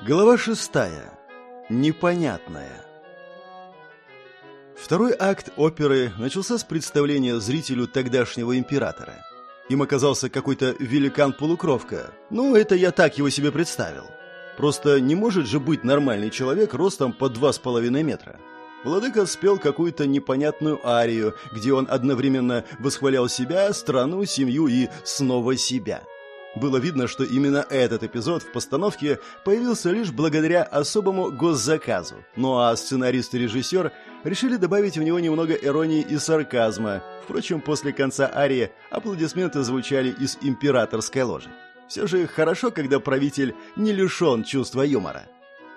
Глава 6. Непонятная. Второй акт оперы начался с представления зрителю тогдашнего императора. Им оказался какой-то великан-полукровка. Ну, это я так его себе представил. Просто не может же быть нормальный человек ростом по 2,5 метра. Владыка спел какую-то непонятную арию, где он одновременно восхвалял себя, страну, семью и снова себя. Было видно, что именно этот эпизод в постановке появился лишь благодаря особому госзаказу. Ну а сценарист и режиссер решили добавить в него немного иронии и сарказма. Впрочем, после конца арии аплодисменты звучали из императорской ложи. Все же хорошо, когда правитель не лишен чувства юмора.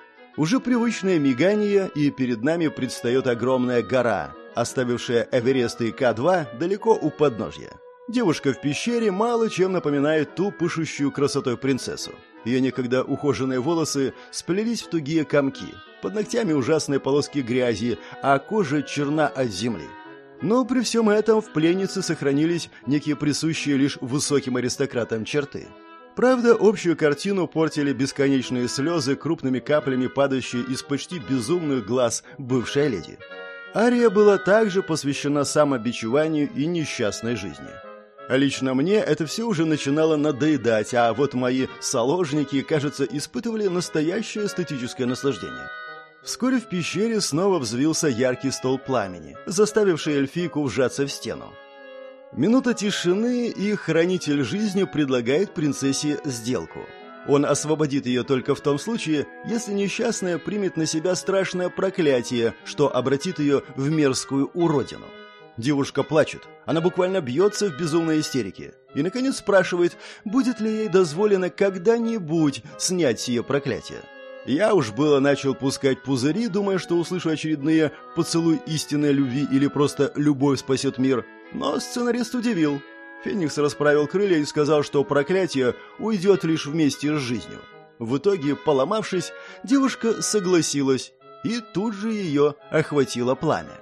Уже привычное мигание, и перед нами предстает огромная гора, оставившая Эверест и К2 далеко у подножья. Девушка в пещере мало чем напоминает ту пышущую красотой принцессу. Ее некогда ухоженные волосы сплелись в тугие комки, под ногтями ужасные полоски грязи, а кожа черна от земли. Но при всем этом в пленнице сохранились некие присущие лишь высоким аристократам черты. Правда, общую картину портили бесконечные слезы, крупными каплями падающие из почти безумных глаз бывшей леди. Ария была также посвящена самобичеванию и несчастной жизни. А лично мне это все уже начинало надоедать, а вот мои соложники, кажется, испытывали настоящее эстетическое наслаждение. Вскоре в пещере снова взвился яркий столб пламени, заставивший эльфийку вжаться в стену. Минута тишины, и хранитель жизни предлагает принцессе сделку. Он освободит ее только в том случае, если несчастная примет на себя страшное проклятие, что обратит ее в мерзкую уродину. Девушка плачет, она буквально бьется в безумной истерике и, наконец, спрашивает, будет ли ей дозволено когда-нибудь снять сие проклятие. Я уж было начал пускать пузыри, думая, что услышу очередные «поцелуй истинной любви» или просто «любовь спасет мир», но сценарист удивил. Феникс расправил крылья и сказал, что проклятие уйдет лишь вместе с жизнью. В итоге, поломавшись, девушка согласилась, и тут же ее охватило пламя.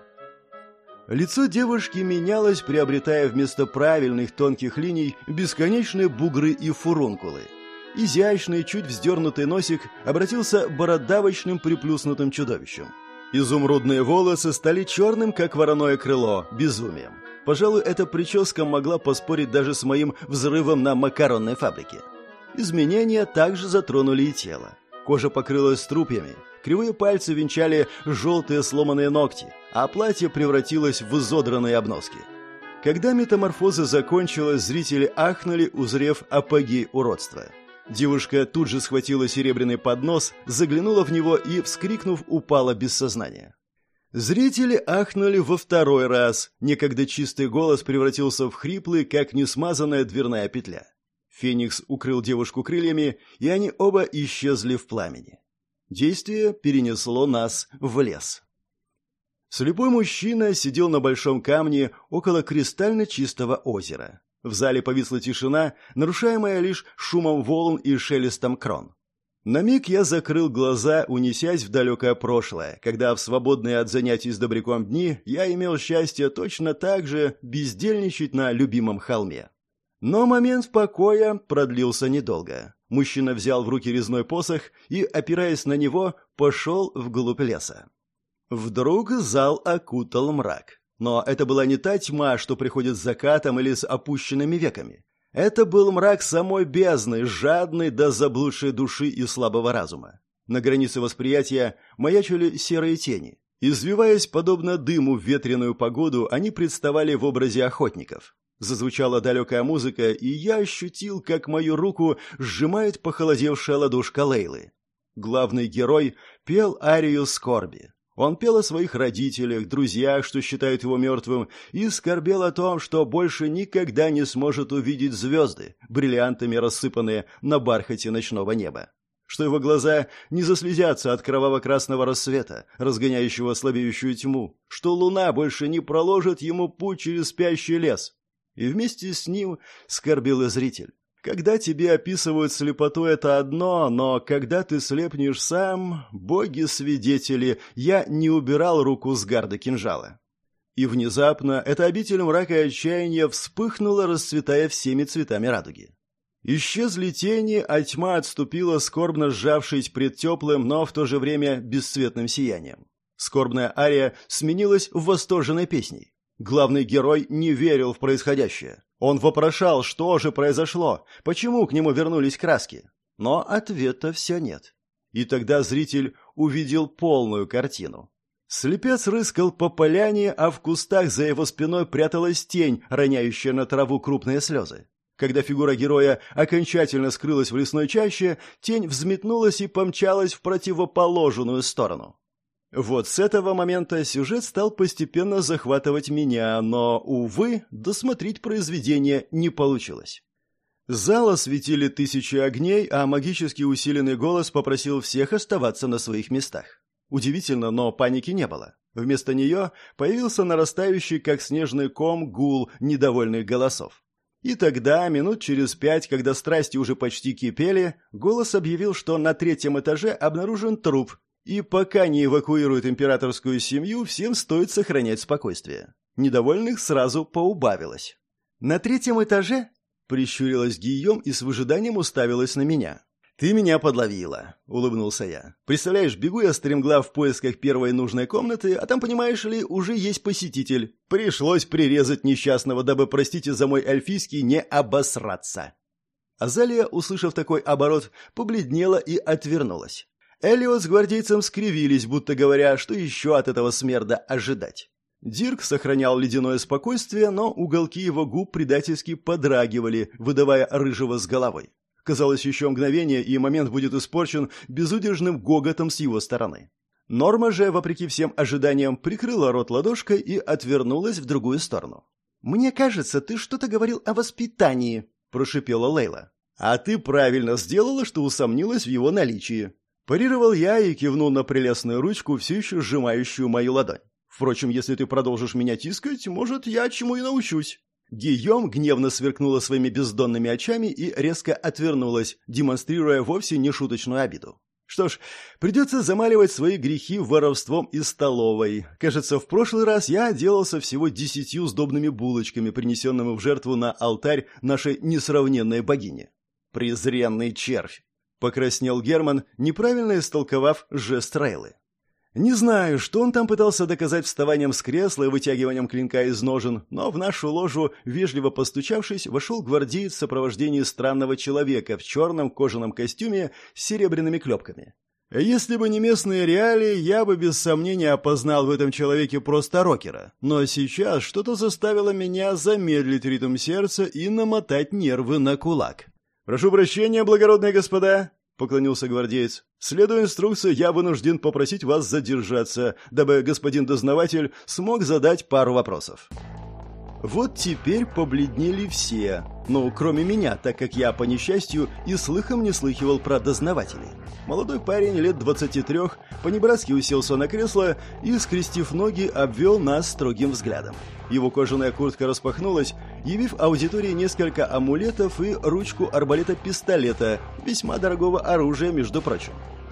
Лицо девушки менялось, приобретая вместо правильных тонких линий бесконечные бугры и фурункулы. Изящный, чуть вздернутый носик обратился бородавочным приплюснутым чудовищем. Изумрудные волосы стали черным, как вороное крыло, безумием. Пожалуй, эта прическа могла поспорить даже с моим взрывом на макаронной фабрике. Изменения также затронули и тело. Кожа покрылась струпьями, кривые пальцы венчали желтые сломанные ногти, а платье превратилось в изодранные обноски. Когда метаморфоза закончилась, зрители ахнули, узрев апогей уродства. Девушка тут же схватила серебряный поднос, заглянула в него и, вскрикнув, упала без сознания. Зрители ахнули во второй раз. Некогда чистый голос превратился в хриплый, как несмазанная дверная петля. Феникс укрыл девушку крыльями, и они оба исчезли в пламени. Действие перенесло нас в лес. Слепой мужчина сидел на большом камне около кристально чистого озера. В зале повисла тишина, нарушаемая лишь шумом волн и шелестом крон. На миг я закрыл глаза, унесясь в далекое прошлое, когда в свободные от занятий с добряком дни я имел счастье точно так же бездельничать на любимом холме. Но момент покоя продлился недолго. Мужчина взял в руки резной посох и, опираясь на него, пошел вглубь леса. Вдруг зал окутал мрак. Но это была не та тьма, что приходит с закатом или с опущенными веками. Это был мрак самой бездны, жадной до заблудшей души и слабого разума. На границе восприятия маячили серые тени. Извиваясь подобно дыму в ветреную погоду, они представали в образе охотников. Зазвучала далекая музыка, и я ощутил, как мою руку сжимает похолодевшая ладошка Лейлы. Главный герой пел арию скорби. Он пел о своих родителях, друзьях, что считают его мертвым, и скорбел о том, что больше никогда не сможет увидеть звезды, бриллиантами рассыпанные на бархате ночного неба. Что его глаза не заслезятся от кроваво-красного рассвета, разгоняющего слабеющую тьму, что луна больше не проложит ему путь через спящий лес. И вместе с ним скорбел и зритель. Когда тебе описывают слепоту, это одно, но когда ты слепнешь сам, боги-свидетели, я не убирал руку с гарда кинжала. И внезапно эта обитель мрака и отчаяния вспыхнула, расцветая всеми цветами радуги. Исчезли тени, а тьма отступила, скорбно сжавшись пред теплым, но в то же время бесцветным сиянием. Скорбная ария сменилась восторженной песней. Главный герой не верил в происходящее. Он вопрошал, что же произошло, почему к нему вернулись краски. Но ответа все нет. И тогда зритель увидел полную картину. Слепец рыскал по поляне, а в кустах за его спиной пряталась тень, роняющая на траву крупные слезы. Когда фигура героя окончательно скрылась в лесной чаще, тень взметнулась и помчалась в противоположную сторону. Вот с этого момента сюжет стал постепенно захватывать меня, но, увы, досмотреть произведение не получилось. Зал осветили тысячи огней, а магически усиленный голос попросил всех оставаться на своих местах. Удивительно, но паники не было. Вместо нее появился нарастающий, как снежный ком, гул недовольных голосов. И тогда, минут через 5, когда страсти уже почти кипели, голос объявил, что на 3-м этаже обнаружен труп, и пока не эвакуируют императорскую семью, всем стоит сохранять спокойствие. Недовольных сразу поубавилось. «На 3-м этаже?» — прищурилась Гийом и с выжиданием уставилась на меня. «Ты меня подловила», — улыбнулся я. «Представляешь, бегу я стремглав в поисках первой нужной комнаты, а там, понимаешь ли, уже есть посетитель. Пришлось прирезать несчастного, дабы, простите за мой эльфийский, не обосраться». Азалия, услышав такой оборот, побледнела и отвернулась. Элиот с гвардейцем скривились, будто говоря, что еще от этого смерда ожидать. Дирк сохранял ледяное спокойствие, но уголки его губ предательски подрагивали, выдавая рыжего с головой. Казалось, еще мгновение, и момент будет испорчен безудержным гоготом с его стороны. Норма же, вопреки всем ожиданиям, прикрыла рот ладошкой и отвернулась в другую сторону. «Мне кажется, ты что-то говорил о воспитании», – прошипела Лейла. «А ты правильно сделала, что усомнилась в его наличии». Парировал я и кивнул на прелестную ручку, все еще сжимающую мою ладонь. «Впрочем, если ты продолжишь меня тискать, может, я чему и научусь». Гийом гневно сверкнула своими бездонными очами и резко отвернулась, демонстрируя вовсе не шуточную обиду. Что ж, придется замаливать свои грехи воровством из столовой. Кажется, в прошлый раз я отделался всего 10 сдобными булочками, принесенными в жертву на алтарь нашей несравненной богини. «Презренный червь!» — покраснел Герман, неправильно истолковав жест Рейлы. Не знаю, что он там пытался доказать вставанием с кресла и вытягиванием клинка из ножен, но в нашу ложу, вежливо постучавшись, вошел гвардеец в сопровождении странного человека в черном кожаном костюме с серебряными клепками. Если бы не местные реалии, я бы без сомнения опознал в этом человеке просто рокера, но сейчас что-то заставило меня замедлить ритм сердца и намотать нервы на кулак. «Прошу прощения, благородные господа!» — поклонился гвардеец. «Следуя инструкции, я вынужден попросить вас задержаться, дабы господин дознаватель смог задать пару вопросов». Вот теперь побледнели все, ну, кроме меня, так как я, по несчастью, и слыхом не слыхивал про дознавателей. Молодой парень лет 23 понебратски уселся на кресло и, скрестив ноги, обвел нас строгим взглядом. Его кожаная куртка распахнулась, явив аудитории несколько амулетов и ручку арбалета-пистолета, весьма дорогого оружия, между прочим.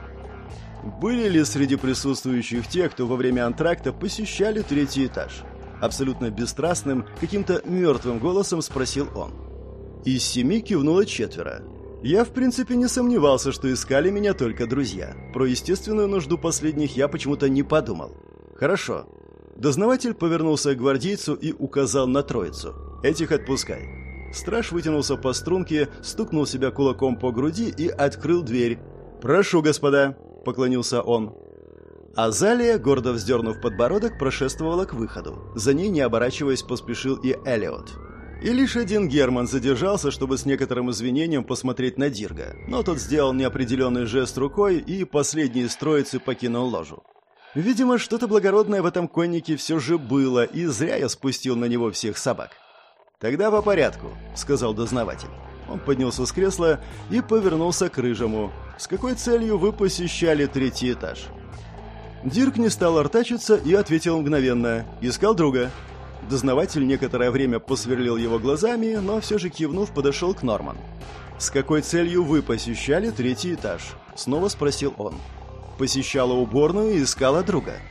Были ли среди присутствующих те, кто во время антракта посещали 3-й этаж? Абсолютно бесстрастным, каким-то мертвым голосом спросил он. Из 7 кивнуло 4. Я, в принципе, не сомневался, что искали меня только друзья. Про естественную нужду последних я почему-то не подумал. Хорошо. Дознаватель повернулся к гвардейцу и указал на троицу. Этих отпускай. Страж вытянулся по струнке, стукнул себя кулаком по груди и открыл дверь. «Прошу, господа», — поклонился он. Азалия, гордо вздернув подбородок, прошествовала к выходу. За ней, не оборачиваясь, поспешил и Элиот. И лишь один Герман задержался, чтобы с некоторым извинением посмотреть на Дирга. Но тот сделал неопределенный жест рукой, и последний из троицы покинул ложу. Видимо, что-то благородное в этом коннике все же было, и зря я спустил на него всех собак. «Тогда по порядку», — сказал дознаватель. Он поднялся с кресла и повернулся к Рыжему. «С какой целью вы посещали 3-й этаж?» Дирк не стал артачиться и ответил мгновенно. «Искал друга». Дознаватель некоторое время посверлил его глазами, но все же кивнув, подошел к Норман. «С какой целью вы посещали 3-й этаж?» Снова спросил он. «Посещала уборную и искала друга».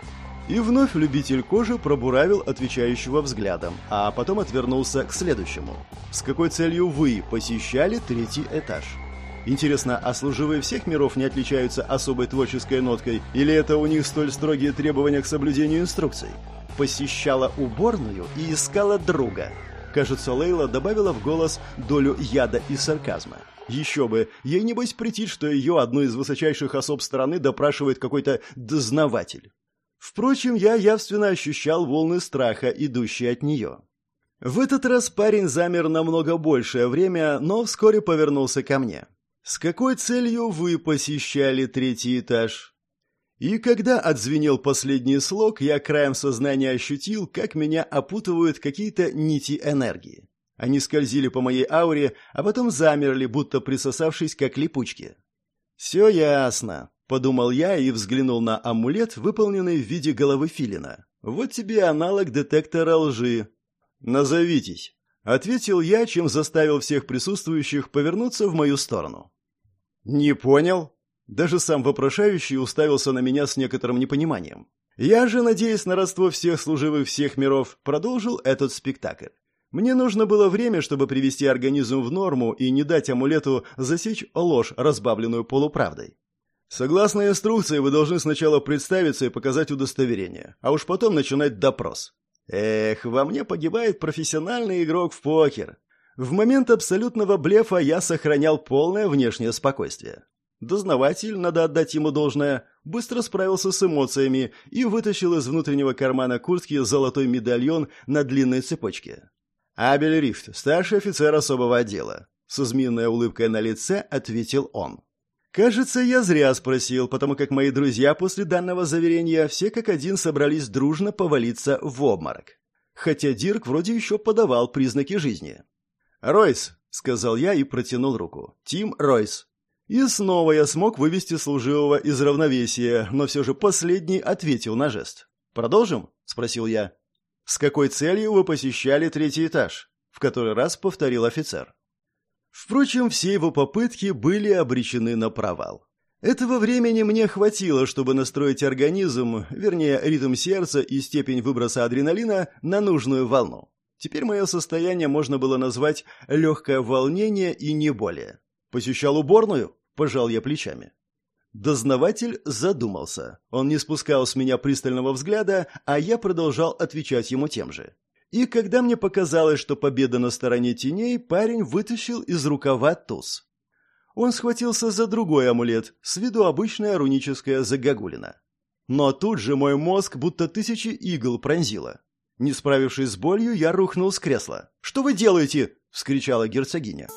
И вновь любитель кожи пробуравил отвечающего взглядом, а потом отвернулся к следующему. С какой целью вы посещали 3-й этаж? Интересно, а служивые всех миров не отличаются особой творческой ноткой, или это у них столь строгие требования к соблюдению инструкций? Посещала уборную и искала друга. Кажется, Лейла добавила в голос долю яда и сарказма. Еще бы, ей небось претит, что ее, одну из высочайших особ страны, допрашивает какой-то дознаватель. Впрочем, я явственно ощущал волны страха, идущие от нее. В этот раз парень замер намного большее время, но вскоре повернулся ко мне. «С какой целью вы посещали 3-й этаж?» И когда отзвенел последний слог, я краем сознания ощутил, как меня опутывают какие-то нити энергии. Они скользили по моей ауре, а потом замерли, будто присосавшись как липучки. «Все ясно», — подумал я и взглянул на амулет, выполненный в виде головы филина. «Вот тебе аналог детектора лжи». «Назовитесь», — ответил я, чем заставил всех присутствующих повернуться в мою сторону. «Не понял?» Даже сам вопрошающий уставился на меня с некоторым непониманием. Я же, надеясь на родство всех служивых всех миров, продолжил этот спектакль. Мне нужно было время, чтобы привести организм в норму и не дать амулету засечь ложь, разбавленную полуправдой. Согласно инструкции, вы должны сначала представиться и показать удостоверение, а уж потом начинать допрос. Эх, во мне погибает профессиональный игрок в покер. В момент абсолютного блефа я сохранял полное внешнее спокойствие. Дознаватель, надо отдать ему должное, быстро справился с эмоциями и вытащил из внутреннего кармана куртки золотой медальон на длинной цепочке. «Абель Рифт, старший офицер особого отдела», — с змеиной улыбкой на лице ответил он. Кажется, я зря спросил, потому как мои друзья после данного заверения все как один собрались дружно повалиться в обморок. Хотя Дирк вроде еще подавал признаки жизни. «Ройс», — сказал я и протянул руку. «Тим Ройс». И снова я смог вывести служивого из равновесия, но все же последний ответил на жест. «Продолжим?» — спросил я. «С какой целью вы посещали 3-й этаж?» — в который раз повторил офицер. Впрочем, все его попытки были обречены на провал. Этого времени мне хватило, чтобы настроить организм, вернее, ритм сердца и степень выброса адреналина на нужную волну. Теперь мое состояние можно было назвать легкое волнение и не более. «Посещал уборную?» – пожал я плечами. Дознаватель задумался. Он не спускал с меня пристального взгляда, а я продолжал отвечать ему тем же. И когда мне показалось, что победа на стороне теней, парень вытащил из рукава туз. Он схватился за другой амулет, с виду обычная руническая загогулина. Но тут же мой мозг будто 1000 игл пронзило. Не справившись с болью, я рухнул с кресла. «Что вы делаете?» – вскричала герцогиня.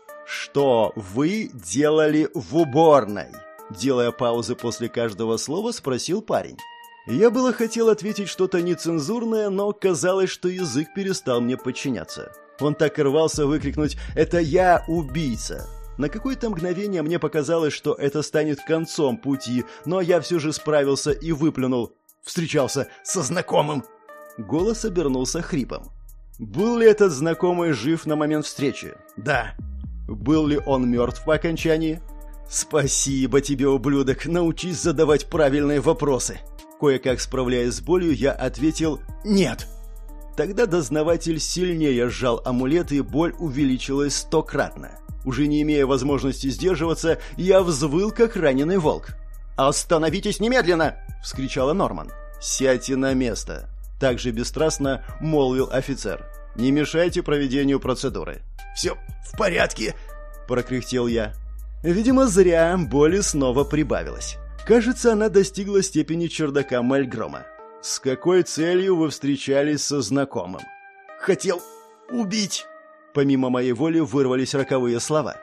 «Что вы делали в уборной?» Делая паузы после каждого слова, спросил парень. Я было хотел ответить что-то нецензурное, но казалось, что язык перестал мне подчиняться. Он так и рвался выкрикнуть «Это я убийца!». На какое-то мгновение мне показалось, что это станет концом пути, но я все же справился и выплюнул. «Встречался со знакомым!». Голос обернулся хрипом. Был ли этот знакомый жив на момент встречи? Да. Был ли он мертв по окончании? «Спасибо тебе, ублюдок, научись задавать правильные вопросы». Кое-как справляясь с болью, я ответил «нет». Тогда дознаватель сильнее сжал амулет, и боль увеличилась 100-кратно. Уже не имея возможности сдерживаться, я взвыл, как раненый волк. «Остановитесь немедленно!» — вскричала Норман. «Сядьте на место!» — также бесстрастно молвил офицер. «Не мешайте проведению процедуры». «Все в порядке!» — прокряхтел я. Видимо, зря, боли снова прибавилось. Кажется, она достигла степени чердака Мальгрома. «С какой целью вы встречались со знакомым?» «Хотел убить!» Помимо моей воли вырвались роковые слова.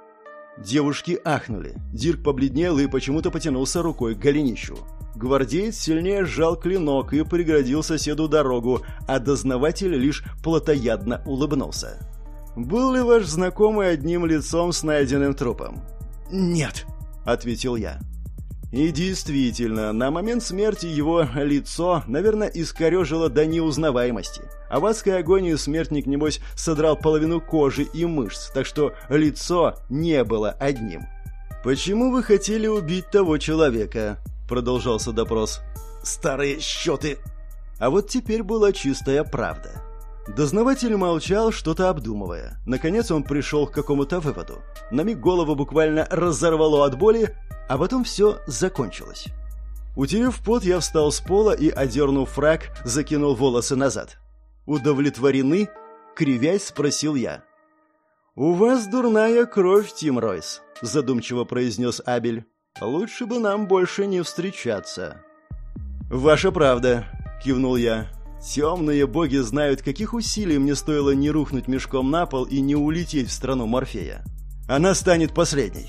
Девушки ахнули. Дирк побледнел и почему-то потянулся рукой к голенищу. Гвардеец сильнее сжал клинок и преградил соседу дорогу, а дознаватель лишь плотоядно улыбнулся. «Был ли ваш знакомый одним лицом с найденным трупом?» «Нет», — ответил я. И действительно, на момент смерти его лицо, наверное, искорежило до неузнаваемости. А в адской агонии смертник, небось, содрал половину кожи и мышц, так что лицо не было одним. «Почему вы хотели убить того человека?» — продолжался допрос. старые счеты!» А вот теперь была чистая правда. Дознаватель молчал, что-то обдумывая. Наконец он пришел к какому-то выводу. На миг голову буквально разорвало от боли, а потом все закончилось. Утерев пот, я встал с пола и, одернув фрак, закинул волосы назад. «Удовлетворены?» — кривясь спросил я. «У вас дурная кровь, Тим Ройс», — задумчиво произнес Абель. «Лучше бы нам больше не встречаться». «Ваша правда», — кивнул я. «Темные боги знают, каких усилий мне стоило не рухнуть мешком на пол и не улететь в страну Морфея. Она станет последней».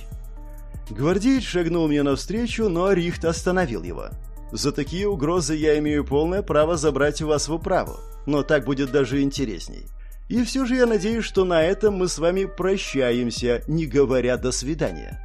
Гвардеец шагнул мне навстречу, но Рихт остановил его. «За такие угрозы я имею полное право забрать у вас в управу, но так будет даже интересней. И все же я надеюсь, что на этом мы с вами прощаемся, не говоря «до свидания».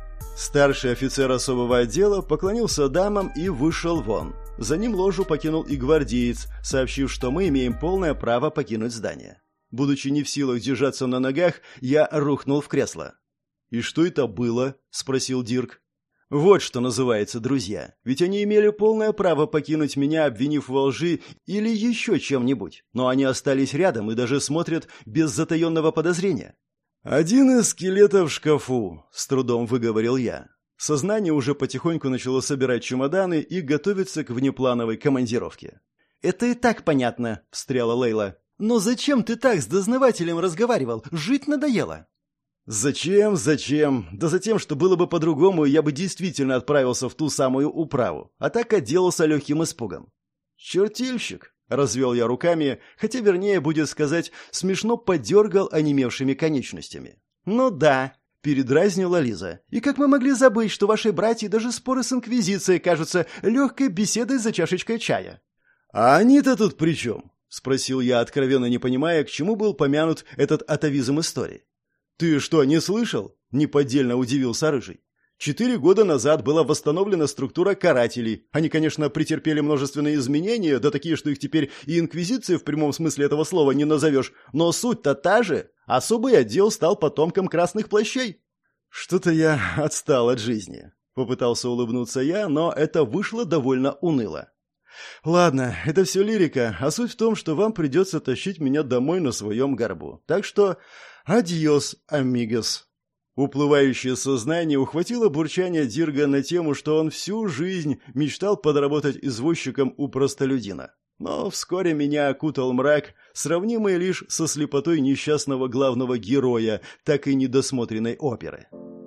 Старший офицер особого отдела поклонился дамам и вышел вон. За ним ложу покинул и гвардеец, сообщив, что мы имеем полное право покинуть здание. Будучи не в силах держаться на ногах, я рухнул в кресло. «И что это было?» – спросил Дирк. «Вот что называется, друзья. Ведь они имели полное право покинуть меня, обвинив во лжи или еще чем-нибудь. Но они остались рядом и даже смотрят без затаенного подозрения». «Один из скелетов в шкафу», – с трудом выговорил я. Сознание уже потихоньку начало собирать чемоданы и готовиться к внеплановой командировке. «Это и так понятно», – встряла Лейла. «Но зачем ты так с дознавателем разговаривал? Жить надоело». «Зачем? Да за тем, что было бы по-другому, я бы действительно отправился в ту самую управу, а так отделался легким испугом». «Чертильщик», — развел я руками, хотя вернее будет сказать, смешно подергал онемевшими конечностями. «Ну да», — передразнила Лиза. «И как мы могли забыть, что ваши братья даже споры с Инквизицией кажутся легкой беседой за чашечкой чая?» «А они-то тут при чем?» — спросил я, откровенно не понимая, к чему был помянут этот атавизм истории. «Ты что, не слышал?» – неподдельно удивился Рыжий. 4 года назад была восстановлена структура карателей. Они, конечно, претерпели множественные изменения, да такие, что их теперь и инквизицией в прямом смысле этого слова не назовешь. Но суть-то та же. Особый отдел стал потомком красных плащей. «Что-то я отстал от жизни», – попытался улыбнуться я, но это вышло довольно уныло. «Ладно, это все лирика, а суть в том, что вам придется тащить меня домой на своем горбу. Так что адьос, амигос». Уплывающее сознание ухватило бурчание Дирга на тему, что он всю жизнь мечтал подработать извозчиком у простолюдина. Но вскоре меня окутал мрак, сравнимый лишь со слепотой несчастного главного героя, так и недосмотренной оперы.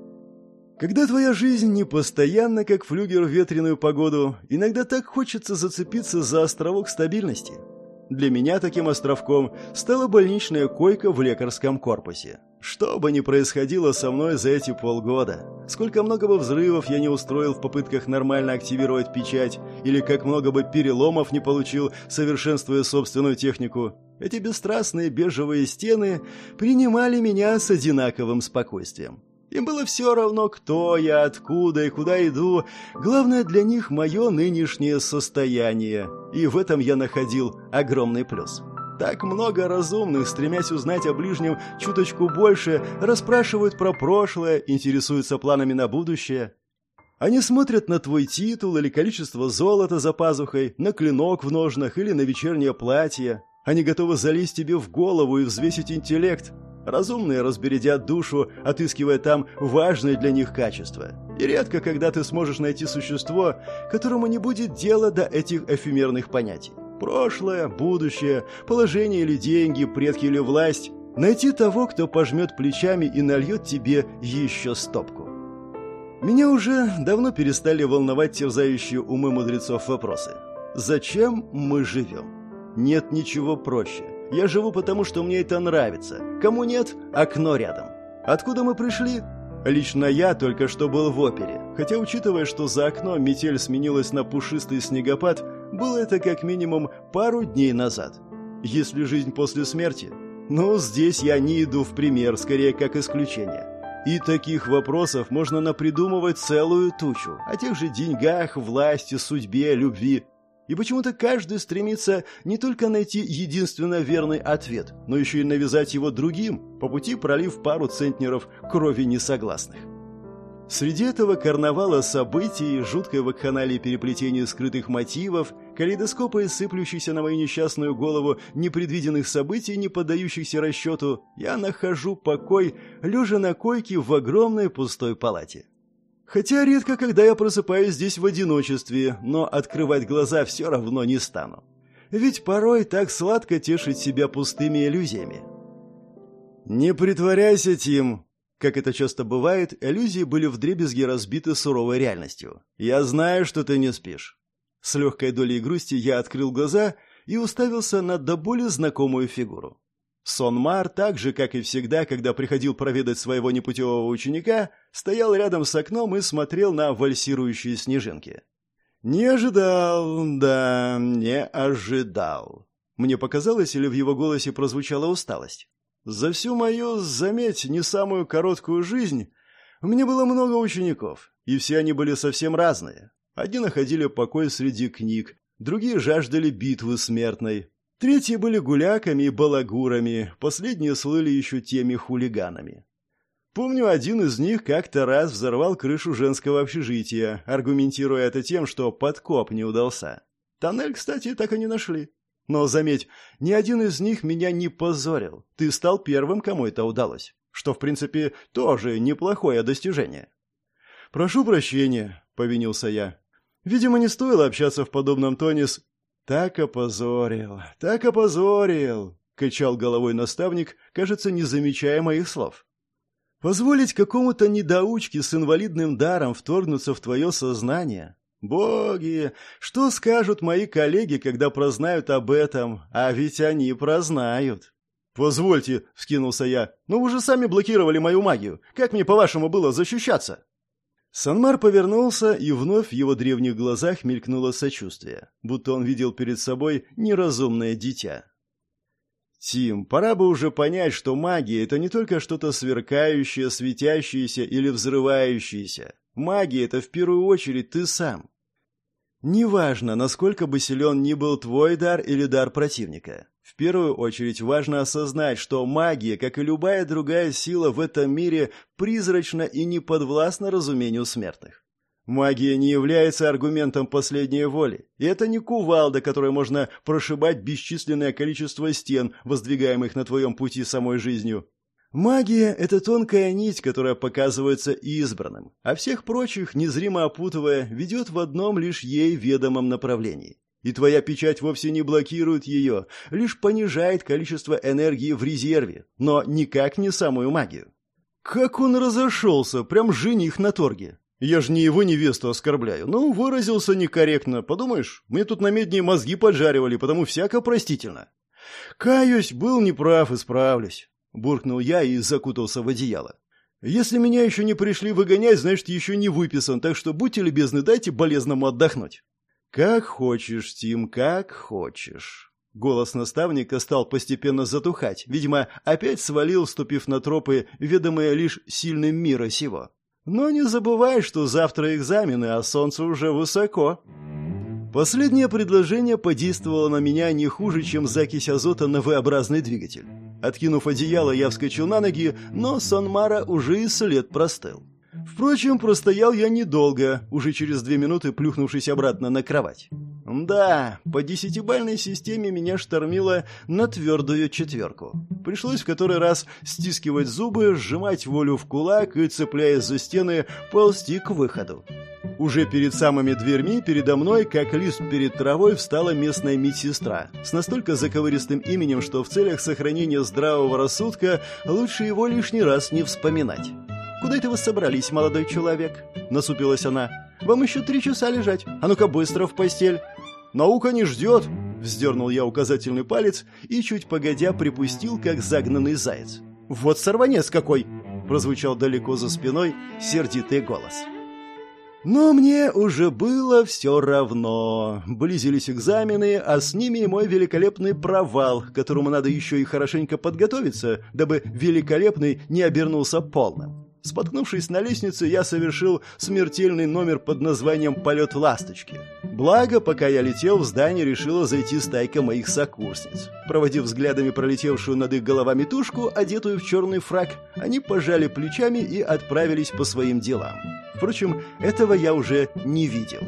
Когда твоя жизнь непостоянна, как флюгер в ветреную погоду, иногда так хочется зацепиться за островок стабильности. Для меня таким островком стала больничная койка в лекарском корпусе. Что бы ни происходило со мной за эти полгода, сколько много бы взрывов я не устроил в попытках нормально активировать печать, или как много бы переломов не получил, совершенствуя собственную технику, эти бесстрастные бежевые стены принимали меня с одинаковым спокойствием. Им было все равно, кто я, откуда и куда иду. Главное для них мое нынешнее состояние. И в этом я находил огромный плюс. Так много разумных, стремясь узнать о ближнем чуточку больше, расспрашивают про прошлое, интересуются планами на будущее. Они смотрят на твой титул или количество золота за пазухой, на клинок в ножнах или на вечернее платье. Они готовы залезть тебе в голову и взвесить интеллект. Разумные разбередят душу, отыскивая там важные для них качества. И редко, когда ты сможешь найти существо, которому не будет дела до этих эфемерных понятий. Прошлое, будущее, положение или деньги, предки или власть. Найти того, кто пожмет плечами и нальет тебе еще стопку. Меня уже давно перестали волновать терзающие умы мудрецов вопросы. Зачем мы живем? Нет ничего проще. Я живу потому, что мне это нравится. Кому нет, окно рядом. Откуда мы пришли? Лично я только что был в опере. Хотя, учитывая, что за окном метель сменилась на пушистый снегопад, было это как минимум пару дней назад. Если жизнь после смерти? Ну, здесь я не иду в пример, скорее как исключение. И таких вопросов можно напридумывать целую тучу. О тех же деньгах, власти, судьбе, любви. И почему-то каждый стремится не только найти единственно верный ответ, но еще и навязать его другим, по пути пролив пару центнеров крови несогласных. Среди этого карнавала событий, жуткой вакханалии переплетения скрытых мотивов, калейдоскопа и сыплющихся на мою несчастную голову непредвиденных событий, не поддающихся расчету, я нахожу покой, лежа на койке в огромной пустой палате. Хотя редко, когда я просыпаюсь здесь в одиночестве, но открывать глаза все равно не стану. Ведь порой так сладко тешить себя пустыми иллюзиями. «Не притворяйся, Тим!» Как это часто бывает, иллюзии были вдребезги разбиты суровой реальностью. «Я знаю, что ты не спишь». С легкой долей грусти я открыл глаза и уставился на до боли знакомую фигуру. Сонмар, так же, как и всегда, когда приходил проведать своего непутевого ученика, стоял рядом с окном и смотрел на вальсирующие снежинки. «Не ожидал, да, не ожидал». Мне показалось, или в его голосе прозвучала усталость. За всю мою, заметь, не самую короткую жизнь у меня было много учеников, и все они были совсем разные. Одни находили покой среди книг, другие жаждали битвы смертной, третьи были гуляками и балагурами, последние слыли еще теми хулиганами. Помню, один из них как-то раз взорвал крышу женского общежития, аргументируя это тем, что подкоп не удался. Тоннель, кстати, так и не нашли. Но, заметь, ни один из них меня не позорил. Ты стал первым, кому это удалось. Что, в принципе, тоже неплохое достижение. «Прошу прощения», — повинился я. «Видимо, не стоило общаться в подобном тоне с...» «Так опозорил, — качал головой наставник, кажется, не замечая моих слов. «Позволить какому-то недоучке с инвалидным даром вторгнуться в твое сознание... Боги, что скажут мои коллеги, когда прознают об этом? А ведь они прознают». «Позвольте», — вскинулся я, — «но вы же сами блокировали мою магию. Как мне, по-вашему, было защищаться?» Сонмар повернулся, и вновь в его древних глазах мелькнуло сочувствие, будто он видел перед собой неразумное дитя. «Тим, пора бы уже понять, что магия — это не только что-то сверкающее, светящееся или взрывающееся. Магия — это в первую очередь ты сам. Неважно, насколько бы силен ни был твой дар или дар противника. В первую очередь важно осознать, что магия, как и любая другая сила в этом мире, призрачна и не подвластна разумению смертных. Магия не является аргументом последней воли, и это не кувалда, которой можно прошибать бесчисленное количество стен, воздвигаемых на твоем пути самой жизнью. Магия — это тонкая нить, которая показывается избранным, а всех прочих, незримо опутывая, ведет в одном лишь ей ведомом направлении. И твоя печать вовсе не блокирует ее, лишь понижает количество энергии в резерве, но никак не самую магию. Как он разошелся, прям жених на торге. Я же не его невесту оскорбляю, но выразился некорректно, подумаешь, мне тут на медне мозги поджаривали, потому всяко простительно. Каюсь, был неправ, исправлюсь. Буркнул я и закутался в одеяло. «Если меня еще не пришли выгонять, значит, еще не выписан, так что будьте любезны, дайте болезному отдохнуть». «Как хочешь, Тим, как хочешь». Голос наставника стал постепенно затухать, видимо, опять свалил, вступив на тропы, ведомые лишь сильным мира сего. «Но не забывай, что завтра экзамены, а солнце уже высоко». Последнее предложение подействовало на меня не хуже, чем закись азота на V-образный двигатель. Откинув одеяло, я вскочил на ноги, но Сонмара уже и след простыл. Впрочем, простоял я недолго, уже через 2 минуты плюхнувшись обратно на кровать. Да, по 10-бальной системе меня штормило на твердую 4. Пришлось в который раз стискивать зубы, сжимать волю в кулак и, цепляясь за стены, ползти к выходу. Уже перед самыми дверьми передо мной, как лист перед травой, встала местная медсестра с настолько заковыристым именем, что в целях сохранения здравого рассудка лучше его лишний раз не вспоминать. «Куда это вы собрались, молодой человек?» – насупилась она. «Вам еще 3 часа лежать. А ну-ка быстро в постель». «Наука не ждет!» – вздернул я указательный палец и чуть погодя припустил, как загнанный заяц. «Вот сорванец какой!» – прозвучал далеко за спиной сердитый голос. Но мне уже было все равно. Близились экзамены, а с ними и мой великолепный провал, к которому надо еще и хорошенько подготовиться, дабы великолепный не обернулся полным. Споткнувшись на лестнице, я совершил смертельный номер под названием «Полет ласточки». Благо, пока я летел, в здание решила зайти стайка моих сокурсниц. Проводив взглядами пролетевшую над их головами тушку, одетую в черный фрак, они пожали плечами и отправились по своим делам. Впрочем, этого я уже не видел.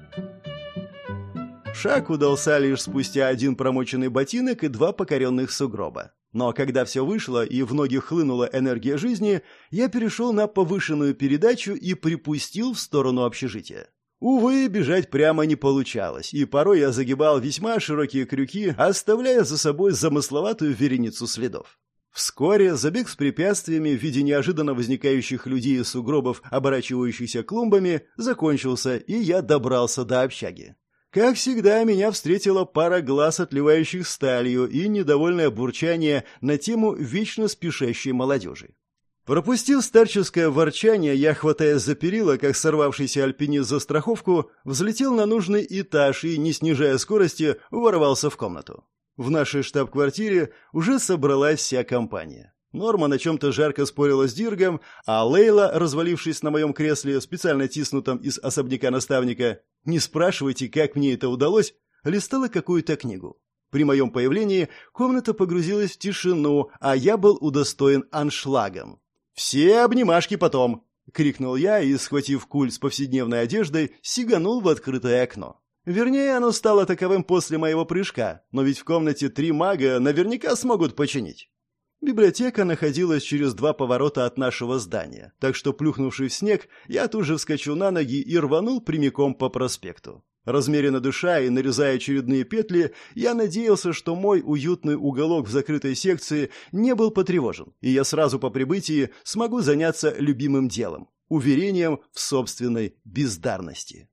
Шаг удался лишь спустя 1 промоченный ботинок и 2 покоренных сугроба. Но когда все вышло и в ноги хлынула энергия жизни, я перешел на повышенную передачу и припустил в сторону общежития. Увы, бежать прямо не получалось, и порой я загибал весьма широкие крюки, оставляя за собой замысловатую вереницу следов. Вскоре забег с препятствиями в виде неожиданно возникающих людей и сугробов, оборачивающихся клумбами, закончился, и я добрался до общаги. Как всегда, меня встретила пара глаз, отливающих сталью, и недовольное бурчание на тему вечно спешащей молодежи. Пропустив старческое ворчание, я, хватаясь за перила, как сорвавшийся альпинист за страховку, взлетел на нужный этаж и, не снижая скорости, ворвался в комнату. В нашей штаб-квартире уже собралась вся компания. Норма на чем-то жарко спорила с Диргом, а Лейла, развалившись на моем кресле, специально тиснутом из особняка наставника, не спрашивайте, как мне это удалось, листала какую-то книгу. При моем появлении комната погрузилась в тишину, а я был удостоен аншлагом. «Все обнимашки потом!» — крикнул я и, схватив куль с повседневной одеждой, сиганул в открытое окно. Вернее, оно стало таковым после моего прыжка, но ведь в комнате 3 мага наверняка смогут починить. Библиотека находилась через 2 поворота от нашего здания, так что, плюхнувшись в снег, я тут же вскочил на ноги и рванул прямиком по проспекту. Размеренно дыша и нарезая очередные петли, я надеялся, что мой уютный уголок в закрытой секции не был потревожен, и я сразу по прибытии смогу заняться любимым делом – уверением в собственной бездарности.